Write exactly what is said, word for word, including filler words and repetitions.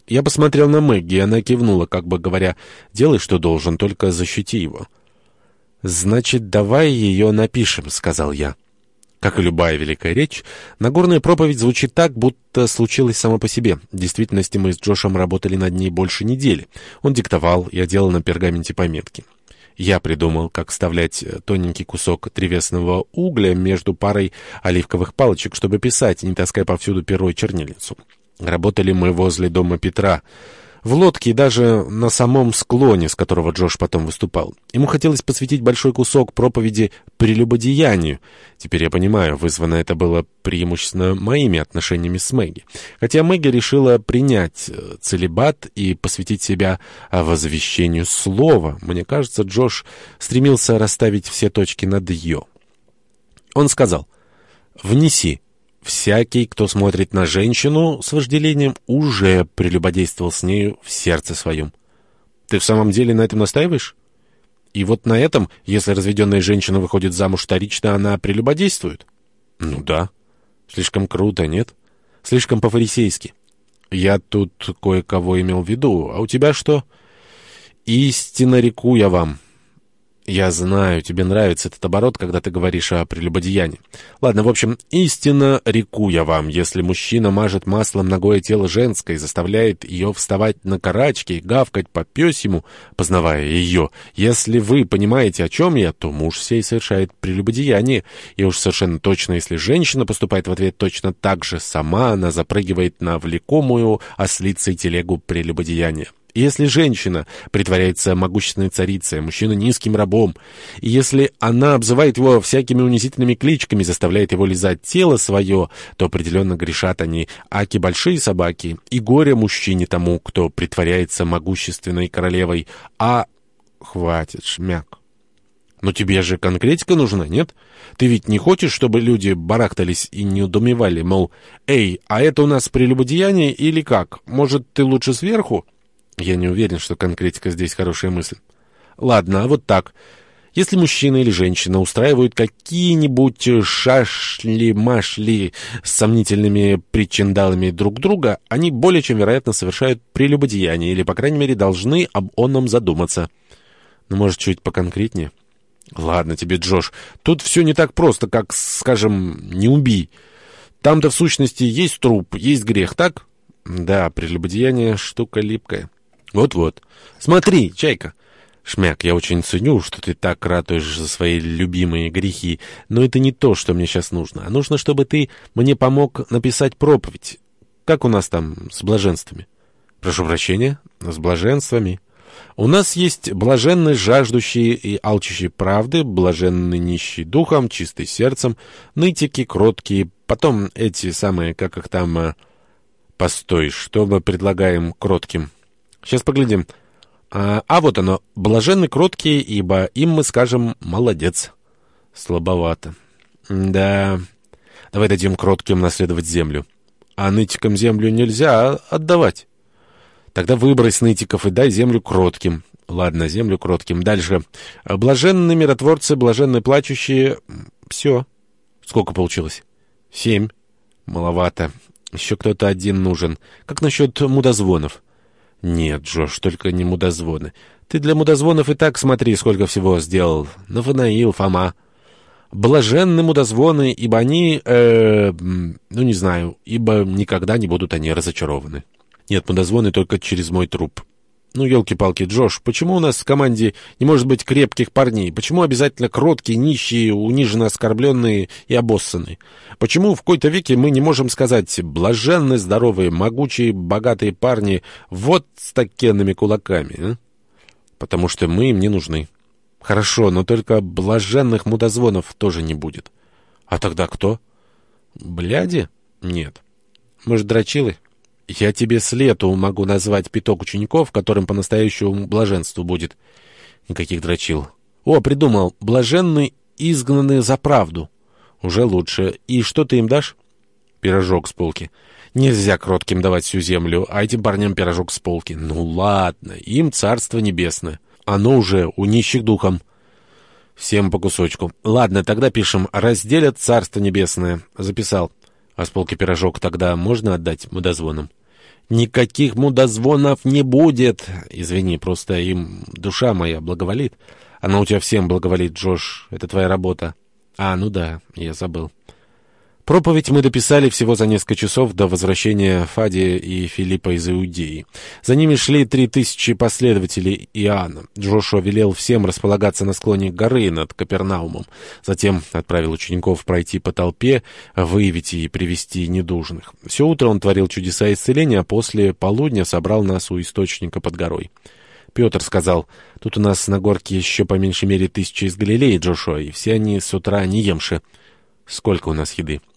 Я посмотрел на Мэгги, и она кивнула, как бы говоря: «Делай, что должен, только защити его». «Значит, давай ее напишем», — сказал я. Как и любая великая речь, Нагорная проповедь звучит так, будто случилась сама по себе. В действительности мы с Джошем работали над ней больше недели. Он диктовал, я делал на пергаменте пометки. Я придумал, как вставлять тоненький кусок древесного угля между парой оливковых палочек, чтобы писать, не таская повсюду перо и чернильницу. Работали мы возле дома Петра, в лодке и даже на самом склоне, с которого Джош потом выступал. Ему хотелось посвятить большой кусок проповеди прелюбодеянию. Теперь я понимаю, вызвано это было преимущественно моими отношениями с Мэгги. Хотя Мэгги решила принять целибат и посвятить себя возвещению слова, мне кажется, Джош стремился расставить все точки над «ё». Он сказал: «Внеси. Всякий, кто смотрит на женщину с вожделением, уже прелюбодействовал с нею в сердце своем». Ты в самом деле на этом настаиваешь? И вот на этом, если разведенная женщина выходит замуж вторично, она прелюбодействует? Ну да. Слишком круто, нет? Слишком по-фарисейски. Я тут кое-кого имел в виду. А у тебя что? Истинно реку я вам. Я знаю, тебе нравится этот оборот, когда ты говоришь о прелюбодеянии. Ладно, в общем, истинно реку я вам, если мужчина мажет маслом ногое тело женское и заставляет ее вставать на карачки и гавкать по пёсьему, познавая ее. Если вы понимаете, о чем я, то муж сей совершает прелюбодеяние. И уж совершенно точно, если женщина поступает в ответ точно так же, сама она запрыгивает на влекомую ослицей телегу прелюбодеяния. И если женщина притворяется могущественной царицей, а мужчина низким рабом, и если она обзывает его всякими унизительными кличками, заставляет его лизать тело свое, то определенно грешат они, аки большие собаки, и горе мужчине тому, кто притворяется могущественной королевой, а... Хватит, шмяк. Но тебе же конкретика нужна, нет? Ты ведь не хочешь, чтобы люди барахтались и не удумевали, мол, «Эй, а это у нас прелюбодеяние или как? Может, ты лучше сверху?» Я не уверен, что конкретика здесь хорошая мысль. Ладно, а вот так. Если мужчина или женщина устраивают какие-нибудь шашли-машли с сомнительными причиндалами друг друга, они более чем вероятно совершают прелюбодеяние, или, по крайней мере, должны об онном задуматься. Ну, может, чуть поконкретнее? Ладно тебе, Джош, тут все не так просто, как, скажем, «не убий». Там-то, в сущности, есть труп, есть грех, так? Да, прелюбодеяние — штука липкая. Вот-вот. Смотри, Чайка. Шмяк, я очень ценю, что ты так ратуешь за свои любимые грехи, но это не то, что мне сейчас нужно. А нужно, чтобы ты мне помог написать проповедь. Как у нас там с блаженствами? Прошу прощения, с блаженствами. У нас есть блаженные жаждущие и алчущие правды, блаженные нищие духом, чистые сердцем, нытики, кроткие, потом эти самые, как их там... Постой, что мы предлагаем кротким? Сейчас поглядим. А, а вот оно. Блаженны кроткие, ибо им мы скажем «молодец». Слабовато. Да. Давай дадим кротким наследовать землю. А нытикам землю нельзя отдавать. Тогда выбрось нытиков и дай землю кротким. Ладно, землю кротким. Дальше. Блаженны миротворцы, блаженны плачущие. Все. Сколько получилось? Семь. Маловато. Еще кто-то один нужен. Как насчет мудозвонов? Нет, Джош, только не мудозвоны. Ты для мудозвонов и так смотри, сколько всего сделал. Нафанаил, Фома. Блаженны мудозвоны, ибо они... Э, ну, не знаю, ибо никогда не будут они разочарованы. Нет, мудозвоны только через мой труп. Ну, елки-палки, Джош, почему у нас в команде не может быть крепких парней? Почему обязательно кроткие, нищие, униженно оскорбленные и обоссанные? Почему в какой-то веке мы не можем сказать «блаженны, здоровые, могучие, богатые парни вот с такенными кулаками», а? Потому что мы им не нужны. Хорошо, но только блаженных мудозвонов тоже не будет. А тогда кто? Бляди? Нет. Может, дрочилы? Я тебе с лету могу назвать пяток учеников, которым по-настоящему блаженству будет. Никаких дрочил. О, придумал. Блаженны, изгнанные за правду. Уже лучше. И что ты им дашь? Пирожок с полки. Нельзя кротким давать всю землю, а этим парням пирожок с полки. Ну ладно, им царство небесное. Оно уже у нищих духом. Всем по кусочку. Ладно, тогда пишем «разделят царство небесное». Записал. А с полки пирожок тогда можно отдать мудозвонам? Никаких мудозвонов не будет. Извини, просто им душа моя благоволит. Она у тебя всем благоволит, Джош. Это твоя работа. А, ну да, я забыл. Проповедь мы дописали всего за несколько часов до возвращения Фадия и Филиппа из Иудеи. За ними шли три тысячи последователей Иоанна. Джошуа велел всем располагаться на склоне горы над Капернаумом. Затем отправил учеников пройти по толпе, выявить и привести недужных. Все утро он творил чудеса исцеления, а после полудня собрал нас у источника под горой. Петр сказал: «Тут у нас на горке еще по меньшей мере тысяча из Галилеи, Джошуа, и все они с утра не емши». «Сколько у нас еды?»